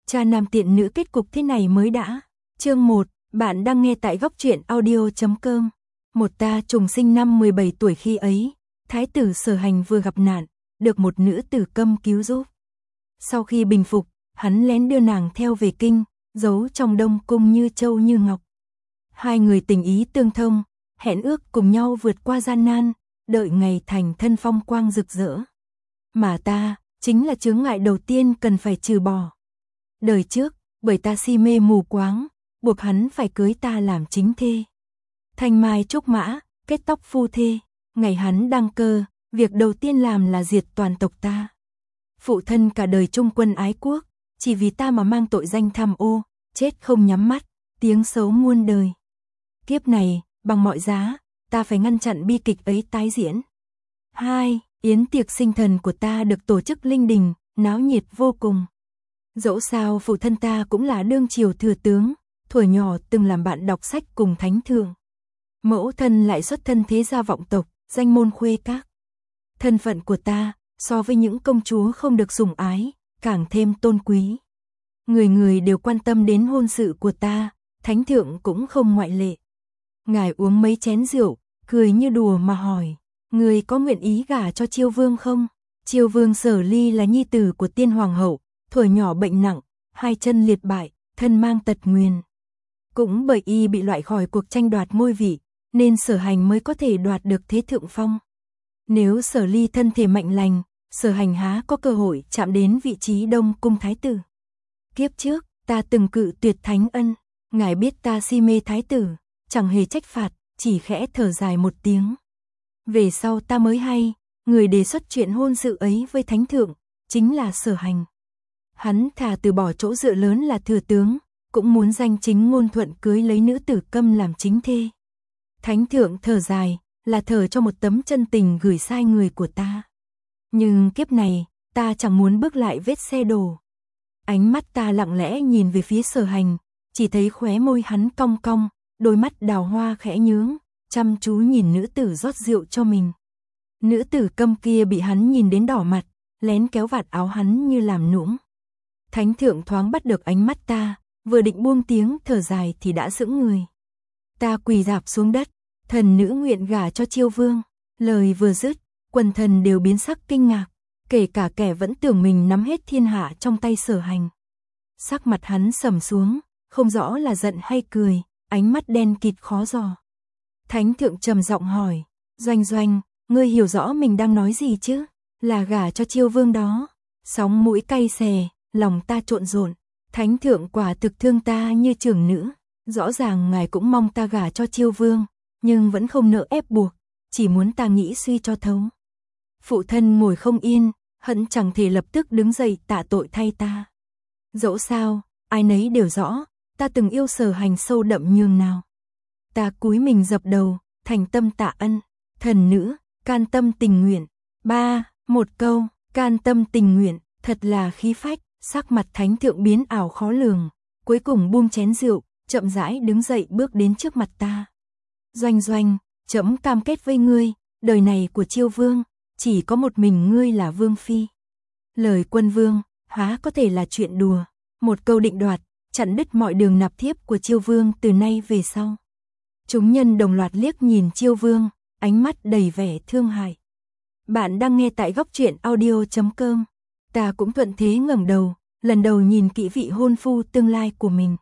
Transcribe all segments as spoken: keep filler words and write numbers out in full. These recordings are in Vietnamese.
Cha nam tiện nữ kết cục thế này mới đã. Chương một, bạn đang nghe tại góc truyện audio chấm com. Một ta trùng sinh năm mười bảy tuổi khi ấy, thái tử Sở Hành vừa gặp nạn, được một nữ tử Câm cứu giúp. Sau khi bình phục, hắn lén đưa nàng theo về kinh, giấu trong Đông cung như châu như ngọc. Hai người tình ý tương thông, hẹn ước cùng nhau vượt qua gian nan, đợi ngày thành thân phong quang rực rỡ. Mà ta, chính là chướng ngại đầu tiên cần phải trừ bỏ. Đời trước, bởi ta si mê mù quáng, buộc hắn phải cưới ta làm chính thê. Thanh mai trúc mã, kết tóc phu thê, ngày hắn đăng cơ, việc đầu tiên làm là diệt toàn tộc ta. Phụ thân cả đời trung quân ái quốc, chỉ vì ta mà mang tội danh tham ô, chết không nhắm mắt, tiếng xấu muôn đời. Kiếp này, bằng mọi giá, ta phải ngăn chặn bi kịch ấy tái diễn. Hai, yến tiệc sinh thần của ta được tổ chức linh đình, náo nhiệt vô cùng. Dẫu sao phụ thân ta cũng là đương triều thừa tướng, thuở nhỏ từng làm bạn đọc sách cùng thánh thượng. Mẫu thân lại xuất thân thế gia vọng tộc, danh môn khuê các. Thân phận của ta, so với những công chúa không được sủng ái, càng thêm tôn quý. Người người đều quan tâm đến hôn sự của ta, thánh thượng cũng không ngoại lệ. Ngài uống mấy chén rượu, cười như đùa mà hỏi, người có nguyện ý gả cho Chiêu Vương không? Chiêu Vương Sở Ly là nhi tử của tiên hoàng hậu, thuở nhỏ bệnh nặng, hai chân liệt bại, thân mang tật nguyền. Cũng bởi y bị loại khỏi cuộc tranh đoạt ngôi vị, nên Sở Hành mới có thể đoạt được thế thượng phong. Nếu Sở Ly thân thể mạnh lành, Sở Hành há có cơ hội chạm đến vị trí Đông cung thái tử. Kiếp trước, ta từng cự tuyệt thánh ân, ngài biết ta si mê thái tử, chẳng hề trách phạt, chỉ khẽ thở dài một tiếng. Về sau ta mới hay, người đề xuất chuyện hôn sự ấy với thánh thượng, chính là Sở Hành. Hắn thà từ bỏ chỗ dựa lớn là thừa tướng, cũng muốn danh chính ngôn thuận cưới lấy nữ tử Câm làm chính thê. Thánh thượng thở dài, là thở cho một tấm chân tình gửi sai người của ta. Nhưng kiếp này, ta chẳng muốn bước lại vết xe đổ. Ánh mắt ta lặng lẽ nhìn về phía Sở Hành, chỉ thấy khóe môi hắn cong cong, đôi mắt đào hoa khẽ nhướng, chăm chú nhìn nữ tử rót rượu cho mình. Nữ tử Câm kia bị hắn nhìn đến đỏ mặt, lén kéo vạt áo hắn như làm nũng. Thánh thượng thoáng bắt được ánh mắt ta, vừa định buông tiếng thở dài thì đã sững người. Ta quỳ rạp xuống đất, thần nữ nguyện gả cho Chiêu Vương. Lời vừa dứt, quần thần đều biến sắc kinh ngạc, kể cả kẻ vẫn tưởng mình nắm hết thiên hạ trong tay Sở Hành. Sắc mặt hắn sầm xuống, không rõ là giận hay cười, ánh mắt đen kịt khó dò. Thánh thượng trầm giọng hỏi, Doanh Doanh, ngươi hiểu rõ mình đang nói gì chứ? Là gả cho Chiêu Vương đó. Sóng mũi cay xè, lòng ta trộn rộn. Thánh thượng quả thực thương ta như trưởng nữ. Rõ ràng ngài cũng mong ta gả cho Chiêu Vương, nhưng vẫn không nỡ ép buộc, chỉ muốn ta nghĩ suy cho thấu. Phụ thân ngồi không yên, hận chẳng thể lập tức đứng dậy tạ tội thay ta. Dẫu sao, ai nấy đều rõ, ta từng yêu Sở Hành sâu đậm nhường nào. Ta cúi mình dập đầu, thành tâm tạ ân. Thần nữ, can tâm tình nguyện. Ba, một câu, can tâm tình nguyện, thật là khí phách. Sắc mặt thánh thượng biến ảo khó lường, cuối cùng buông chén rượu, chậm rãi đứng dậy bước đến trước mặt ta. Doanh Doanh, trẫm cam kết với ngươi, đời này của Chiêu Vương, chỉ có một mình ngươi là vương phi. Lời quân vương, há có thể là chuyện đùa, một câu định đoạt, chặn đứt mọi đường nạp thiếp của Chiêu Vương từ nay về sau. Chúng nhân đồng loạt liếc nhìn Chiêu Vương, ánh mắt đầy vẻ thương hại. Bạn đang nghe tại góc truyện audio chấm com. Ta cũng thuận thế ngẩng đầu, lần đầu nhìn kỹ vị hôn phu tương lai của mình.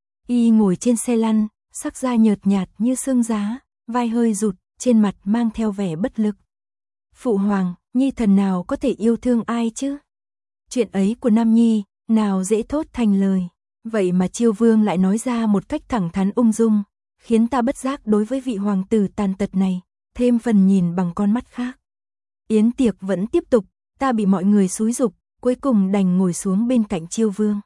Y ngồi trên xe lăn, sắc da nhợt nhạt như xương giá, vai hơi rụt, trên mặt mang theo vẻ bất lực. Phụ hoàng, nhi thần nào có thể yêu thương ai chứ? Chuyện ấy của Nam Nhi, nào dễ thốt thành lời. Vậy mà Chiêu Vương lại nói ra một cách thẳng thắn ung dung, khiến ta bất giác đối với vị hoàng tử tàn tật này, thêm phần nhìn bằng con mắt khác. Yến tiệc vẫn tiếp tục, ta bị mọi người xúi giục, cuối cùng đành ngồi xuống bên cạnh Chiêu Vương.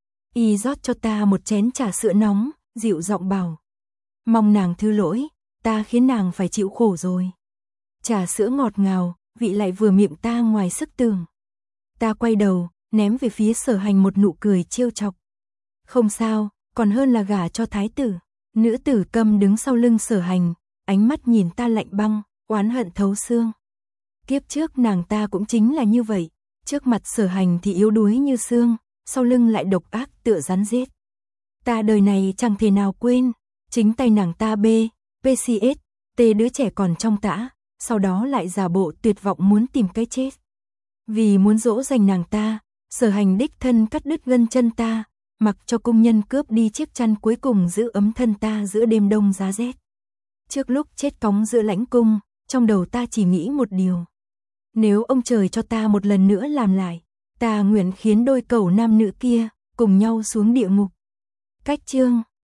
Y rót cho ta một chén trà sữa nóng, dịu giọng bảo. Mong nàng thứ lỗi, ta khiến nàng phải chịu khổ rồi. Trà sữa ngọt ngào, vị lại vừa miệng ta ngoài sức tưởng. Ta quay đầu, ném về phía Sở Hành một nụ cười trêu chọc. Không sao, còn hơn là gả cho thái tử. Nữ tử Câm đứng sau lưng Sở Hành, ánh mắt nhìn ta lạnh băng, oán hận thấu xương. Kiếp trước nàng ta cũng chính là như vậy, trước mặt Sở Hành thì yếu đuối như xương, sau lưng lại độc ác tựa rắn giết. Ta đời này chẳng thể nào quên, chính tay nàng ta bê, pê xê ét, tê đứa trẻ còn trong tã, sau đó lại giả bộ tuyệt vọng muốn tìm cái chết. Vì muốn dỗ dành nàng ta, Sở Hành đích thân cắt đứt gân chân ta, mặc cho công nhân cướp đi chiếc chăn cuối cùng giữ ấm thân ta giữa đêm đông giá rét. Trước lúc chết cóng giữa lãnh cung, trong đầu ta chỉ nghĩ một điều. Nếu ông trời cho ta một lần nữa làm lại, ta nguyện khiến đôi cẩu nam nữ kia cùng nhau xuống địa ngục. Cách chương